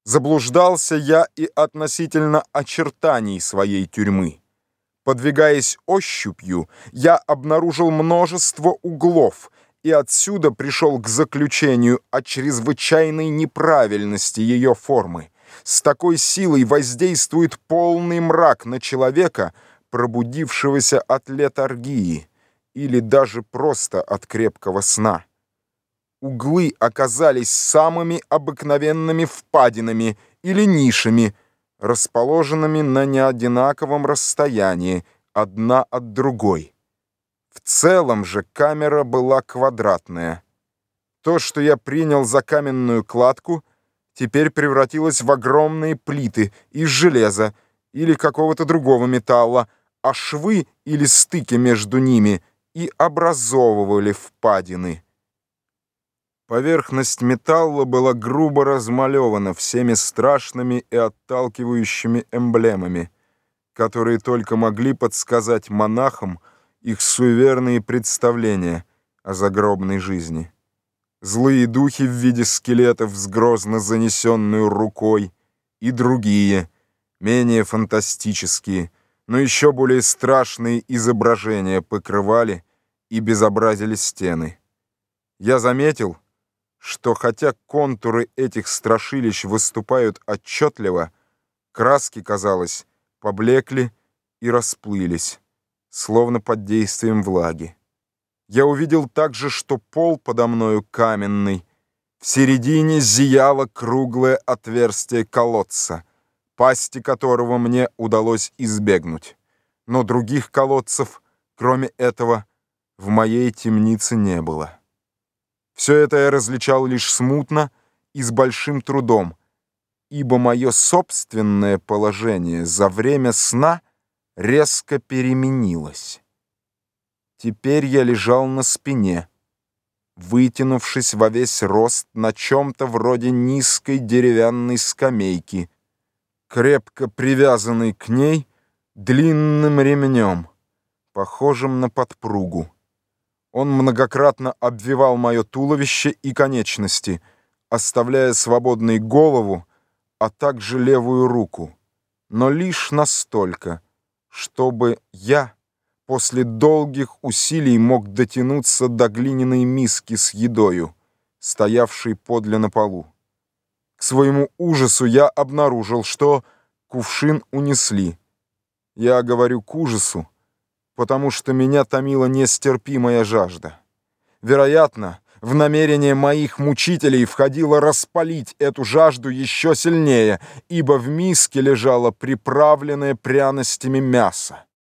Заблуждался я и относительно очертаний своей тюрьмы. Подвигаясь ощупью, я обнаружил множество углов и отсюда пришел к заключению о чрезвычайной неправильности ее формы. С такой силой воздействует полный мрак на человека, пробудившегося от летаргии или даже просто от крепкого сна. Углы оказались самыми обыкновенными впадинами или нишами, расположенными на неодинаковом расстоянии одна от другой. В целом же камера была квадратная. То, что я принял за каменную кладку, теперь превратилось в огромные плиты из железа или какого-то другого металла, а швы или стыки между ними и образовывали впадины. Поверхность металла была грубо размалевана всеми страшными и отталкивающими эмблемами, которые только могли подсказать монахам их суеверные представления о загробной жизни. Злые духи в виде скелетов с грозно занесенной рукой и другие, менее фантастические, но еще более страшные изображения покрывали и безобразили стены. Я заметил, что хотя контуры этих страшилищ выступают отчетливо, краски, казалось, поблекли и расплылись, словно под действием влаги. Я увидел также, что пол подо мною каменный, в середине зияло круглое отверстие колодца, пасти которого мне удалось избегнуть. Но других колодцев, кроме этого, в моей темнице не было. Все это я различал лишь смутно и с большим трудом, ибо мое собственное положение за время сна резко переменилось. Теперь я лежал на спине, вытянувшись во весь рост на чем-то вроде низкой деревянной скамейки, крепко привязанной к ней длинным ремнем, похожим на подпругу. Он многократно обвивал мое туловище и конечности, оставляя свободной голову, а также левую руку, но лишь настолько, чтобы я после долгих усилий мог дотянуться до глиняной миски с едою, стоявшей подле на полу. К своему ужасу я обнаружил, что кувшин унесли. Я говорю «к ужасу», потому что меня томила нестерпимая жажда. Вероятно, в намерение моих мучителей входило распалить эту жажду еще сильнее, ибо в миске лежало приправленное пряностями мясо.